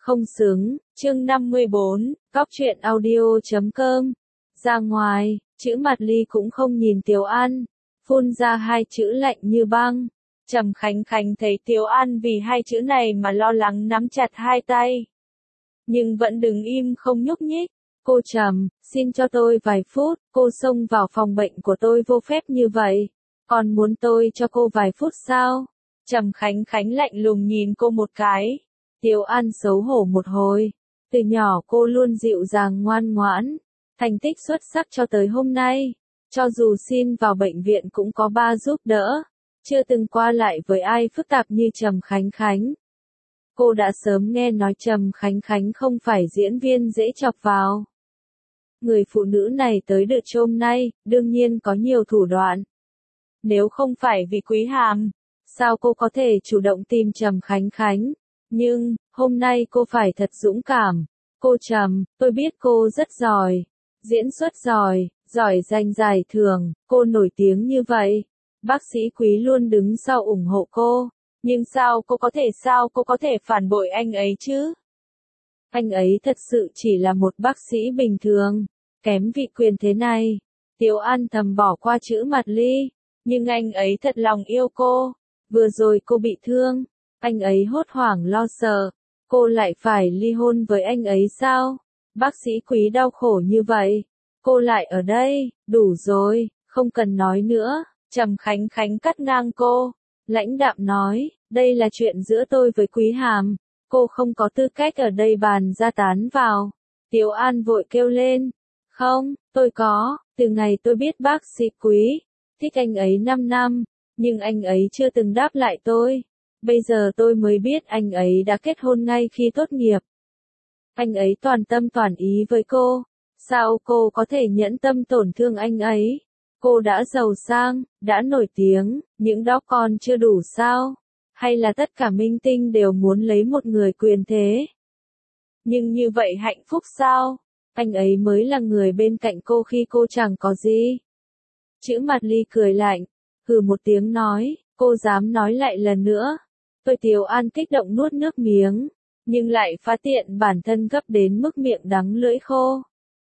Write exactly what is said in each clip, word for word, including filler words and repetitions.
không xứng, chương năm mươi bốn, cóc truyện audio chấm com. Ra ngoài, chữ mặt ly cũng không nhìn Tiếu An, phun ra hai chữ lạnh như băng. Trầm Khánh Khánh thấy Tiếu An vì hai chữ này mà lo lắng nắm chặt hai tay. Nhưng vẫn đứng im không nhúc nhích. Cô Trầm, xin cho tôi vài phút, cô xông vào phòng bệnh của tôi vô phép như vậy. Còn muốn tôi cho cô vài phút sao? Trầm Khánh Khánh lạnh lùng nhìn cô một cái. Tiếu An xấu hổ một hồi. Từ nhỏ cô luôn dịu dàng ngoan ngoãn. Thành tích xuất sắc cho tới hôm nay. Cho dù xin vào bệnh viện cũng có ba giúp đỡ. Chưa từng qua lại với ai phức tạp như Trầm Khánh Khánh. Cô đã sớm nghe nói Trầm Khánh Khánh không phải diễn viên dễ chọc vào. Người phụ nữ này tới được hôm nay, đương nhiên có nhiều thủ đoạn. Nếu không phải vì Quý Hàm, sao cô có thể chủ động tìm Trầm Khánh Khánh? Nhưng, hôm nay cô phải thật dũng cảm. Cô Trầm, tôi biết cô rất giỏi. Diễn xuất giỏi, giỏi giành giải thưởng, cô nổi tiếng như vậy. Bác sĩ Quý luôn đứng sau ủng hộ cô. Nhưng sao cô có thể sao cô có thể phản bội anh ấy chứ? Anh ấy thật sự chỉ là một bác sĩ bình thường, kém vị quyền thế này. Tiếu An thầm bỏ qua chữ mặt ly, nhưng anh ấy thật lòng yêu cô. Vừa rồi cô bị thương, anh ấy hốt hoảng lo sợ, cô lại phải ly hôn với anh ấy sao? Bác sĩ Quý đau khổ như vậy, cô lại ở đây, đủ rồi, không cần nói nữa. Trầm Khánh Khánh cắt ngang cô, lãnh đạm nói, đây là chuyện giữa tôi với Quý Hàm, cô không có tư cách ở đây bàn ra tán vào. Tiếu An vội kêu lên, không, tôi có, từ ngày tôi biết bác sĩ Quý, thích anh ấy năm năm, nhưng anh ấy chưa từng đáp lại tôi. Bây giờ tôi mới biết anh ấy đã kết hôn ngay khi tốt nghiệp. Anh ấy toàn tâm toàn ý với cô, sao cô có thể nhẫn tâm tổn thương anh ấy? Cô đã giàu sang, đã nổi tiếng, những đó còn chưa đủ sao? Hay là tất cả minh tinh đều muốn lấy một người quyền thế? Nhưng như vậy hạnh phúc sao? Anh ấy mới là người bên cạnh cô khi cô chẳng có gì. Chữ mặt ly cười lạnh, hừ một tiếng nói, cô dám nói lại lần nữa. Tôi Tiếu An kích động nuốt nước miếng, nhưng lại phá tiện bản thân gấp đến mức miệng đắng lưỡi khô.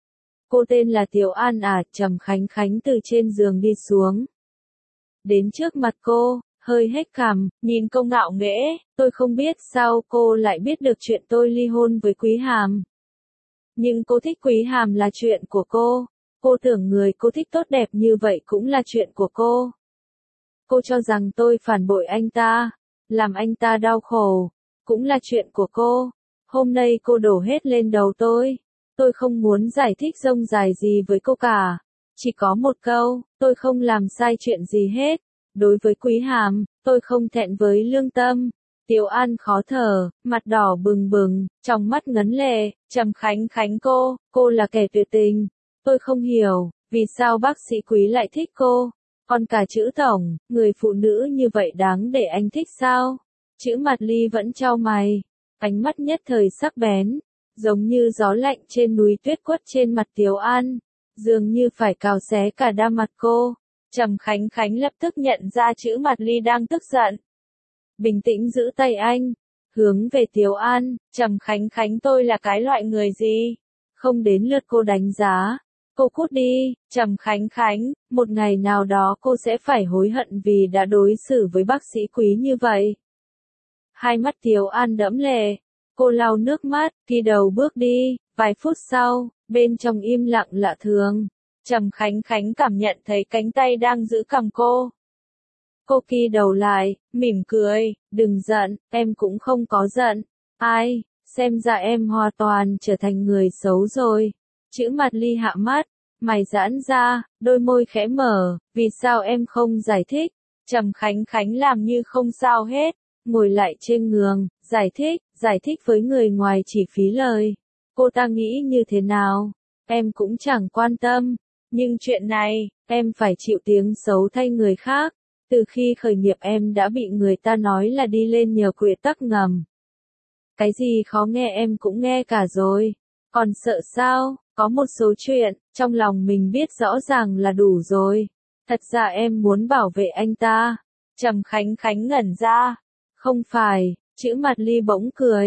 Cô tên là Tiếu An à? Trầm Khánh Khánh từ trên giường đi xuống. Đến trước mặt cô, hơi hếch cằm, nhìn cô ngạo nghễ, tôi không biết sao cô lại biết được chuyện tôi ly hôn với Quý Hàm. Nhưng cô thích Quý Hàm là chuyện của cô, cô tưởng người cô thích tốt đẹp như vậy cũng là chuyện của cô. Cô cho rằng tôi phản bội anh ta, làm anh ta đau khổ, cũng là chuyện của cô. Hôm nay cô đổ hết lên đầu tôi. Tôi không muốn giải thích rông dài gì với cô cả. Chỉ có một câu, tôi không làm sai chuyện gì hết. Đối với Quý Hàm, tôi không thẹn với lương tâm. Tiếu An khó thở, mặt đỏ bừng bừng, trong mắt ngấn lệ. Trầm Khánh Khánh cô, cô là kẻ tuyệt tình. Tôi không hiểu, vì sao bác sĩ Quý lại thích cô. Còn cả chữ tổng, người phụ nữ như vậy đáng để anh thích sao? Chữ mặt ly vẫn chau mày, ánh mắt nhất thời sắc bén, giống như gió lạnh trên núi tuyết quất trên mặt Tiếu An, dường như phải cào xé cả đa mặt cô. Trầm Khánh Khánh lập tức nhận ra chữ mặt ly đang tức giận. Bình tĩnh giữ tay anh, hướng về Tiếu An, Trầm Khánh Khánh tôi là cái loại người gì? Không đến lượt cô đánh giá. Cô cút đi, Trầm Khánh Khánh, một ngày nào đó cô sẽ phải hối hận vì đã đối xử với bác sĩ Quý như vậy. Hai mắt Tiếu An đẫm lệ, cô lau nước mắt, đi đầu bước đi, vài phút sau, bên trong im lặng lạ thường. Trầm Khánh Khánh cảm nhận thấy cánh tay đang giữ cằm cô. Cô kỳ đầu lại, mỉm cười, đừng giận, em cũng không có giận. Ai, xem ra em hoàn toàn trở thành người xấu rồi. Chữ mặt ly hạ mắt, mày giãn ra, đôi môi khẽ mở, vì sao em không giải thích? Trầm Khánh Khánh làm như không sao hết, ngồi lại trên giường, giải thích, giải thích với người ngoài chỉ phí lời. Cô ta nghĩ như thế nào? Em cũng chẳng quan tâm, nhưng chuyện này, em phải chịu tiếng xấu thay người khác. Từ khi khởi nghiệp em đã bị người ta nói là đi lên nhờ quy tắc ngầm. Cái gì khó nghe em cũng nghe cả rồi, còn sợ sao? Có một số chuyện, trong lòng mình biết rõ ràng là đủ rồi. Thật ra em muốn bảo vệ anh ta. Trầm Khánh Khánh ngẩn ra. Không phải, chữ mặt ly bỗng cười.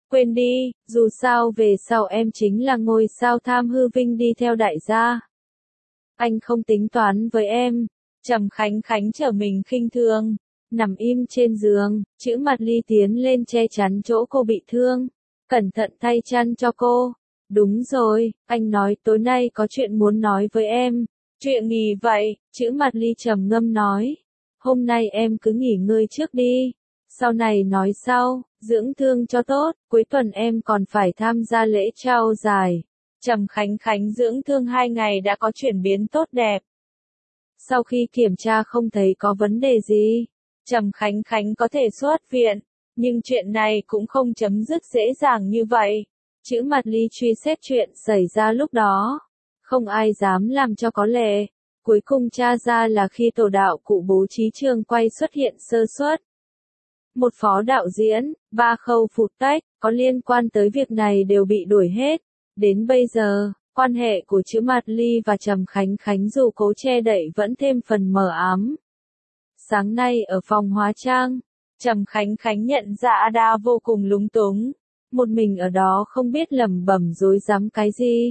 Quên đi, dù sao về sau em chính là ngôi sao tham hư vinh đi theo đại gia. Anh không tính toán với em. Trầm Khánh Khánh trở mình khinh thường, nằm im trên giường, chữ mặt ly tiến lên che chắn chỗ cô bị thương, cẩn thận thay chăn cho cô. Đúng rồi, anh nói tối nay có chuyện muốn nói với em. Chuyện gì vậy? Chữ mặt ly trầm ngâm nói. Hôm nay em cứ nghỉ ngơi trước đi. Sau này nói sau, dưỡng thương cho tốt, cuối tuần em còn phải tham gia lễ trao giải. Trầm Khánh Khánh dưỡng thương hai ngày đã có chuyển biến tốt đẹp. Sau khi kiểm tra không thấy có vấn đề gì, Trầm Khánh Khánh có thể xuất viện, nhưng chuyện này cũng không chấm dứt dễ dàng như vậy. Chữ mặt ly truy xét chuyện xảy ra lúc đó. Không ai dám làm cho có lệ. Cuối cùng tra ra là khi tổ đạo cụ bố trí trường quay xuất hiện sơ suất. Một phó đạo diễn, ba khâu phụt tách, có liên quan tới việc này đều bị đuổi hết. Đến bây giờ, quan hệ của chữ mặt ly và Trầm Khánh Khánh dù cố che đậy vẫn thêm phần mờ ám. Sáng nay ở phòng hóa trang, Trầm Khánh Khánh nhận ra Ada vô cùng lúng túng. Một mình ở đó không biết lẩm bẩm rối rắm cái gì.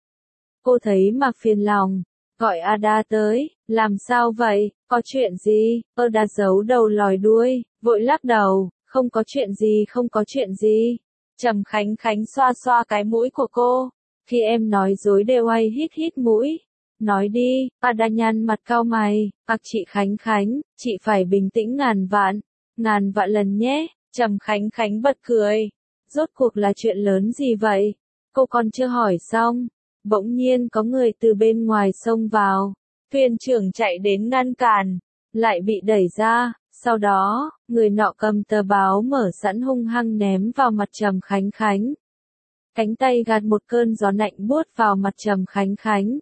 Cô thấy mà phiền lòng, gọi Ada tới, làm sao vậy, có chuyện gì? Ada giấu đầu lòi đuôi, vội lắc đầu, không có chuyện gì không có chuyện gì. Trầm Khánh Khánh xoa xoa cái mũi của cô, khi em nói dối đều hay hít hít mũi. Nói đi, Ada nhăn mặt cau mày, ặc chị Khánh Khánh, chị phải bình tĩnh ngàn vạn, ngàn vạn lần nhé. Trầm Khánh Khánh bật cười. Rốt cuộc là chuyện lớn gì vậy? Cô còn chưa hỏi xong. Bỗng nhiên có người từ bên ngoài xông vào. Thuyền trưởng chạy đến ngăn cản. Lại bị đẩy ra. Sau đó, người nọ cầm tờ báo mở sẵn hung hăng ném vào mặt Trầm Khánh Khánh. Cánh tay gạt một cơn gió lạnh buốt vào mặt Trầm Khánh Khánh.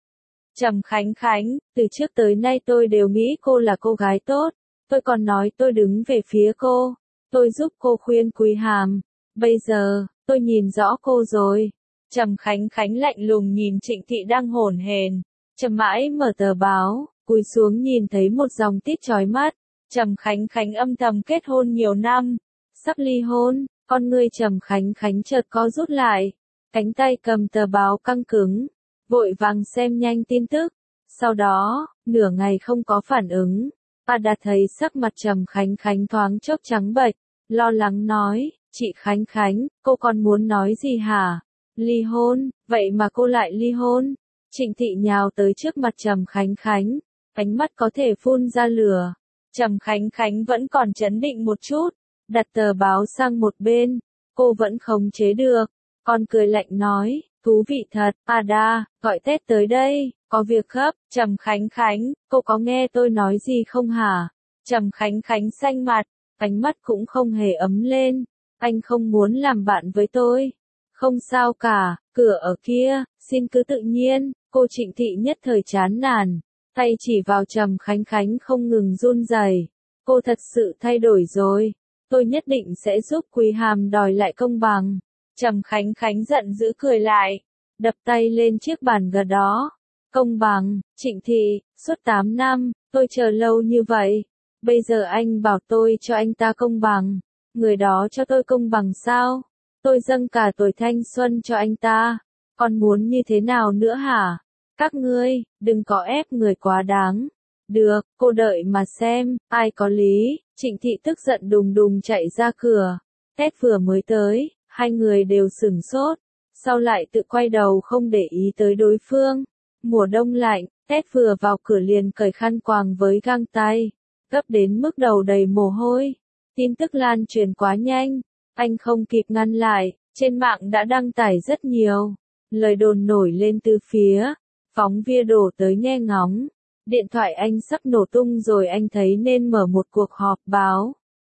Trầm Khánh Khánh, từ trước tới nay tôi đều nghĩ cô là cô gái tốt. Tôi còn nói tôi đứng về phía cô. Tôi giúp cô khuyên Quý Hàm. Bây giờ, tôi nhìn rõ cô rồi. Trầm Khánh Khánh lạnh lùng nhìn Trịnh Thị đang hổn hển, Trầm mãi mở tờ báo, cúi xuống nhìn thấy một dòng tít chói mắt. Trầm Khánh Khánh âm thầm kết hôn nhiều năm, sắp ly hôn, con ngươi Trầm Khánh Khánh chợt co rút lại, cánh tay cầm tờ báo căng cứng, vội vàng xem nhanh tin tức. Sau đó, nửa ngày không có phản ứng, Ada thấy sắc mặt Trầm Khánh Khánh thoáng chốc trắng bệch, lo lắng nói. Chị Khánh Khánh, cô còn muốn nói gì hả? Ly hôn, vậy mà cô lại ly hôn. Trịnh Thị nhào tới trước mặt Trầm Khánh Khánh, ánh mắt có thể phun ra lửa. Trầm Khánh Khánh vẫn còn trấn định một chút, đặt tờ báo sang một bên, cô vẫn khống chế được, còn cười lạnh nói, thú vị thật, Ada, gọi Tết tới đây, có việc gấp. Trầm Khánh Khánh, cô có nghe tôi nói gì không hả? Trầm Khánh Khánh xanh mặt, ánh mắt cũng không hề ấm lên. Anh không muốn làm bạn với tôi. Không sao cả, cửa ở kia, xin cứ tự nhiên. Cô Trịnh Thị nhất thời chán nản, tay chỉ vào Trầm Khánh Khánh không ngừng run rẩy. Cô thật sự thay đổi rồi. Tôi nhất định sẽ giúp Quý Hàm đòi lại công bằng. Trầm Khánh Khánh giận dữ cười lại, đập tay lên chiếc bàn gần đó. Công bằng, Trịnh Thị, suốt tám năm, tôi chờ lâu như vậy. Bây giờ anh bảo tôi cho anh ta công bằng. Người đó cho tôi công bằng sao? Tôi dâng cả tuổi thanh xuân cho anh ta. Còn muốn như thế nào nữa hả? Các ngươi, đừng có ép người quá đáng. Được, cô đợi mà xem, ai có lý. Trịnh Thị tức giận đùng đùng chạy ra cửa. Tết vừa mới tới, hai người đều sửng sốt. Sau lại tự quay đầu không để ý tới đối phương. Mùa đông lạnh, Tết vừa vào cửa liền cởi khăn quàng với găng tay. Gấp đến mức đầu đầy mồ hôi. Tin tức lan truyền quá nhanh, anh không kịp ngăn lại, trên mạng đã đăng tải rất nhiều. Lời đồn nổi lên từ phía, phóng viên đổ tới nghe ngóng. Điện thoại anh sắp nổ tung rồi, anh thấy nên mở một cuộc họp báo.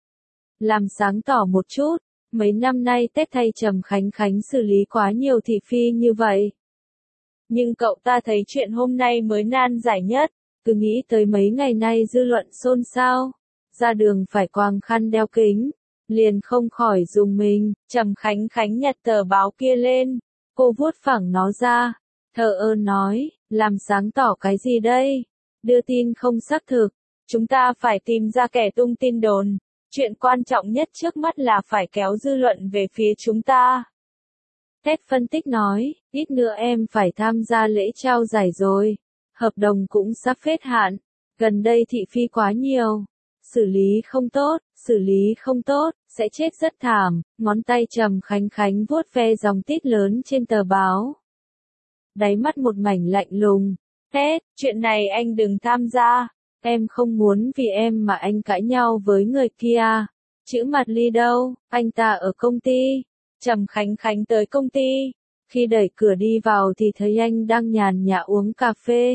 Làm sáng tỏ một chút, mấy năm nay Tết thay Trầm Khánh Khánh xử lý quá nhiều thị phi như vậy. Nhưng cậu ta thấy chuyện hôm nay mới nan giải nhất, cứ nghĩ tới mấy ngày nay dư luận xôn xao. Ra đường phải quàng khăn đeo kính, liền không khỏi rùng mình. Trầm Khánh Khánh nhặt tờ báo kia lên, cô vuốt phẳng nó ra, thờ ơ nói, làm sáng tỏ cái gì đây? Đưa tin không xác thực, chúng ta phải tìm ra kẻ tung tin đồn. Chuyện quan trọng nhất trước mắt là phải kéo dư luận về phía chúng ta. Ted phân tích nói, ít nữa em phải tham gia lễ trao giải rồi. Hợp đồng cũng sắp hết hạn. Gần đây thị phi quá nhiều. Xử lý không tốt, xử lý không tốt, sẽ chết rất thảm. Ngón tay Trầm Khánh Khánh vuốt ve dòng tít lớn trên tờ báo. Đáy mắt một mảnh lạnh lùng. Ted, chuyện này anh đừng tham gia. Em không muốn vì em mà anh cãi nhau với người kia. Chữ Mặt Ly đâu, anh ta ở công ty. Trầm Khánh Khánh tới công ty. Khi đẩy cửa đi vào thì thấy anh đang nhàn nhã uống cà phê.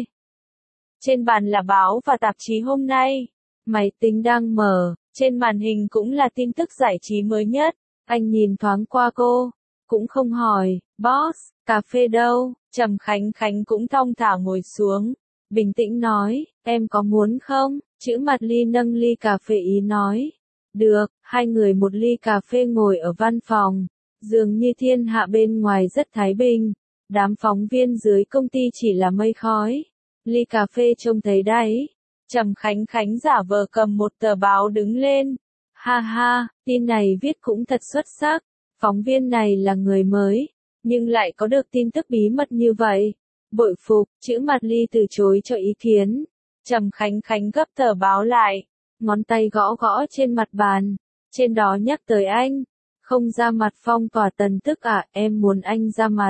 Trên bàn là báo và tạp chí hôm nay. Máy tính đang mở, trên màn hình cũng là tin tức giải trí mới nhất. Anh nhìn thoáng qua cô, cũng không hỏi, boss, cà phê đâu? Trầm Khánh Khánh cũng thong thả ngồi xuống, bình tĩnh nói, em có muốn không? Chữ Mặt Ly nâng ly cà phê ý nói. Được, hai người một ly cà phê ngồi ở văn phòng. Dường như thiên hạ bên ngoài rất thái bình. Đám phóng viên dưới công ty chỉ là mây khói. Ly cà phê trông thấy đấy. Trầm Khánh Khánh giả vờ cầm một tờ báo đứng lên. Ha ha, tin này viết cũng thật xuất sắc. Phóng viên này là người mới, nhưng lại có được tin tức bí mật như vậy. Bội phục, chữ Mặt Ly từ chối cho ý kiến. Trầm Khánh Khánh gấp tờ báo lại, ngón tay gõ gõ trên mặt bàn. Trên đó nhắc tới anh. Không ra mặt phong tỏa Tần Tức à, em muốn anh ra mặt.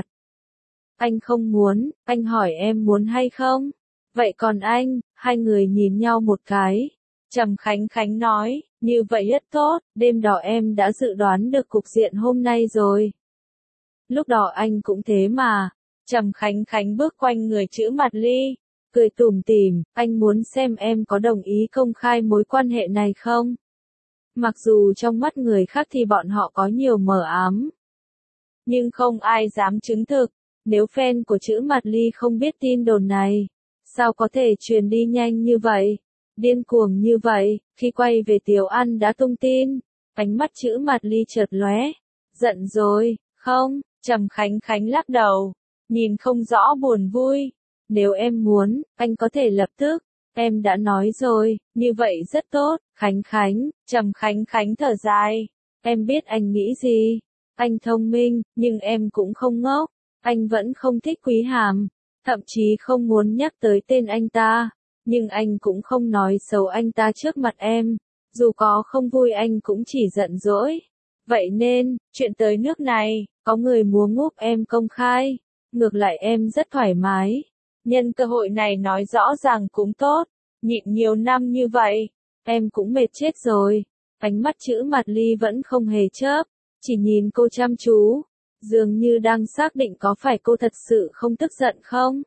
Anh không muốn, anh hỏi em muốn hay không? Vậy còn anh? Hai người nhìn nhau một cái. Trầm Khánh Khánh nói, như vậy rất tốt, đêm đó em đã dự đoán được cục diện hôm nay rồi. Lúc đó anh cũng thế mà. Trầm Khánh Khánh bước quanh người chữ Mặt Ly, cười tủm tỉm, anh muốn xem em có đồng ý công khai mối quan hệ này không? Mặc dù trong mắt người khác thì bọn họ có nhiều mờ ám, nhưng không ai dám chứng thực. Nếu fan của chữ Mặt Ly không biết tin đồn này, sao có thể truyền đi nhanh như vậy, điên cuồng như vậy? Khi quay về Tiếu An đã tung tin, ánh mắt chữ Mặt Ly chợt lóe. Giận rồi, không? Trầm Khánh Khánh lắc đầu, nhìn không rõ buồn vui. Nếu em muốn, anh có thể lập tức. Em đã nói rồi, như vậy rất tốt. Khánh Khánh, Trầm Khánh Khánh thở dài. Em biết anh nghĩ gì. Anh thông minh, nhưng em cũng không ngốc. Anh vẫn không thích Quý Hàm, thậm chí không muốn nhắc tới tên anh ta. Nhưng anh cũng không nói xấu anh ta trước mặt em. Dù có không vui anh cũng chỉ giận dỗi. Vậy nên, chuyện tới nước này, có người muốn ngúp em công khai. Ngược lại em rất thoải mái. Nhân cơ hội này nói rõ ràng cũng tốt. Nhịn nhiều năm như vậy, em cũng mệt chết rồi. Ánh mắt chữ Mặt Ly vẫn không hề chớp, chỉ nhìn cô chăm chú, dường như đang xác định có phải cô thật sự không tức giận không.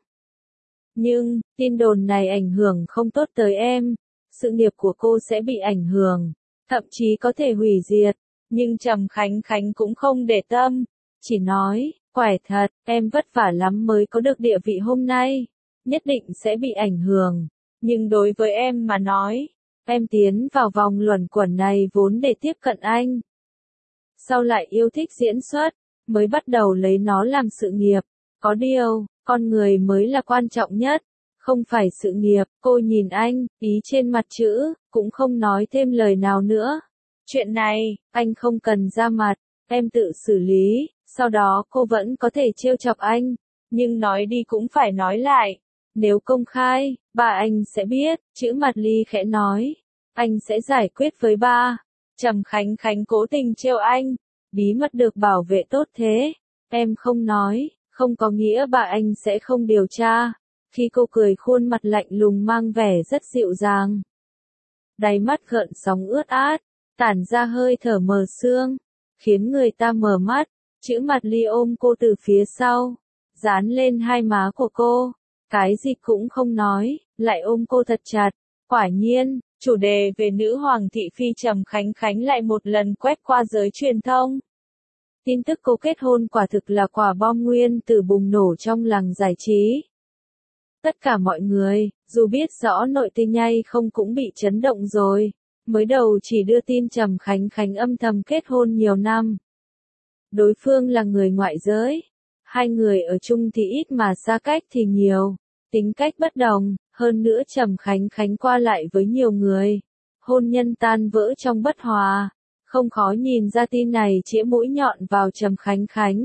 Nhưng, tin đồn này ảnh hưởng không tốt tới em. Sự nghiệp của cô sẽ bị ảnh hưởng, thậm chí có thể hủy diệt. Nhưng Trầm Khánh Khánh cũng không để tâm, chỉ nói, quẻ thật, em vất vả lắm mới có được địa vị hôm nay. Nhất định sẽ bị ảnh hưởng. Nhưng đối với em mà nói, em tiến vào vòng luẩn quẩn này vốn để tiếp cận anh. Sau lại yêu thích diễn xuất, mới bắt đầu lấy nó làm sự nghiệp. Có điều, con người mới là quan trọng nhất, không phải sự nghiệp. Cô nhìn anh, ý trên mặt chữ, cũng không nói thêm lời nào nữa. Chuyện này, anh không cần ra mặt, em tự xử lý. Sau đó cô vẫn có thể trêu chọc anh, nhưng nói đi cũng phải nói lại. Nếu công khai, ba anh sẽ biết. Chữ Mặt Ly khẽ nói, anh sẽ giải quyết với ba. Trầm Khánh Khánh cố tình trêu anh, bí mật được bảo vệ tốt thế. Em không nói, không có nghĩa ba anh sẽ không điều tra. Khi cô cười khuôn mặt lạnh lùng mang vẻ rất dịu dàng. Đáy mắt gợn sóng ướt át, tản ra hơi thở mờ sương, khiến người ta mở mắt. Chữ Mặt Ly ôm cô từ phía sau, dán lên hai má của cô. Cái gì cũng không nói, lại ôm cô thật chặt. Quả nhiên, chủ đề về nữ hoàng thị phi Trầm Khánh Khánh lại một lần quét qua giới truyền thông. Tin tức cô kết hôn quả thực là quả bom nguyên tử bùng nổ trong làng giải trí. Tất cả mọi người, dù biết rõ nội tình hay không cũng bị chấn động rồi. Mới đầu chỉ đưa tin Trầm Khánh Khánh âm thầm kết hôn nhiều năm. Đối phương là người ngoại giới. Hai người ở chung thì ít mà xa cách thì nhiều. Tính cách bất đồng, hơn nữa Trầm Khánh Khánh qua lại với nhiều người. hôn nhân tan vỡ trong bất hòa. Không khó nhìn ra tin này chĩa mũi nhọn vào Trầm Khánh Khánh.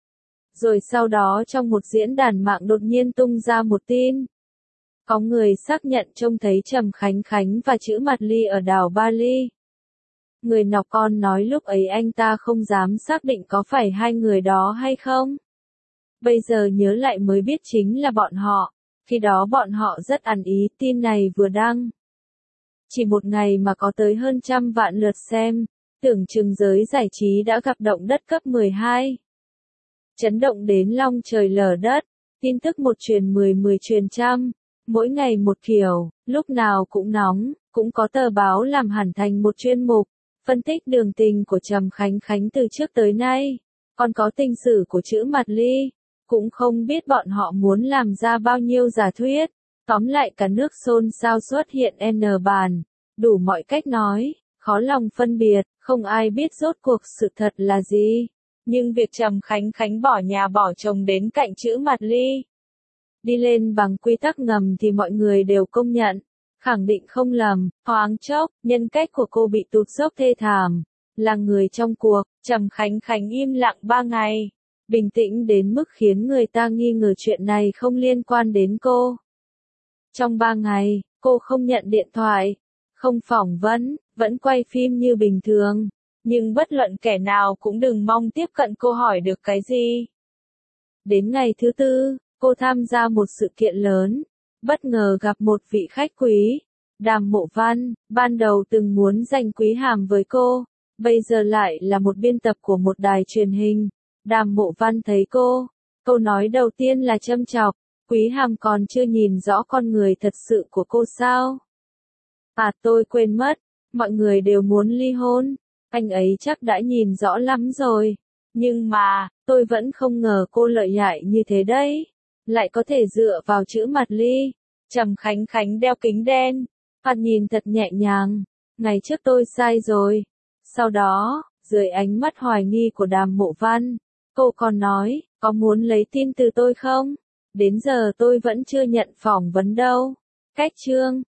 Rồi sau đó trong một diễn đàn mạng đột nhiên tung ra một tin. Có người xác nhận trông thấy Trầm Khánh Khánh và chữ Mạt Ly ở đảo Bali. Người nọ còn nói lúc ấy anh ta không dám xác định có phải hai người đó hay không. Bây giờ nhớ lại mới biết chính là bọn họ. Khi đó bọn họ rất ăn ý, tin này vừa đăng. Chỉ một ngày mà có tới hơn trăm vạn lượt xem, tưởng chừng giới giải trí đã gặp động đất cấp mười hai. Chấn động đến long trời lở đất, tin tức một truyền mười mười truyền trăm, mỗi ngày một kiểu, lúc nào cũng nóng, cũng có tờ báo làm hẳn thành một chuyên mục, phân tích đường tình của Trầm Khánh Khánh từ trước tới nay, còn có tình sử của chữ Mạt Ly, cũng không biết bọn họ muốn làm ra bao nhiêu giả thuyết, tóm lại cả nước xôn xao xuất hiện N bàn, đủ mọi cách nói, khó lòng phân biệt, không ai biết rốt cuộc sự thật là gì. Nhưng việc Trầm Khánh Khánh bỏ nhà bỏ chồng đến cạnh chữ Mạt Ly, đi lên bằng quy tắc ngầm thì mọi người đều công nhận, khẳng định không lầm, thoáng chốc, nhân cách của cô bị tụt dốc thê thảm, là người trong cuộc, Trầm Khánh Khánh im lặng ba ngày, bình tĩnh đến mức khiến người ta nghi ngờ chuyện này không liên quan đến cô. Trong ba ngày, cô không nhận điện thoại, không phỏng vấn, vẫn quay phim như bình thường. Nhưng bất luận kẻ nào cũng đừng mong tiếp cận cô hỏi được cái gì. Đến ngày thứ tư, cô tham gia một sự kiện lớn, bất ngờ gặp một vị khách quý, Đàm Mộ Văn, ban đầu từng muốn giành Quý Hàm với cô, bây giờ lại là một biên tập của một đài truyền hình. Đàm Mộ Văn thấy cô, câu nói đầu tiên là châm chọc, Quý Hàm còn chưa nhìn rõ con người thật sự của cô sao? À tôi quên mất, mọi người đều muốn ly hôn. Anh ấy chắc đã nhìn rõ lắm rồi. Nhưng mà, tôi vẫn không ngờ cô lợi hại như thế đấy. Lại có thể dựa vào chữ Mạt Ly. Trầm Khánh Khánh đeo kính đen. Thoạt nhìn thật nhẹ nhàng. Ngày trước tôi sai rồi. Sau đó, dưới ánh mắt hoài nghi của Đàm Mộ Văn, cô còn nói, có muốn lấy tin từ tôi không? Đến giờ tôi vẫn chưa nhận phỏng vấn đâu. Cách chương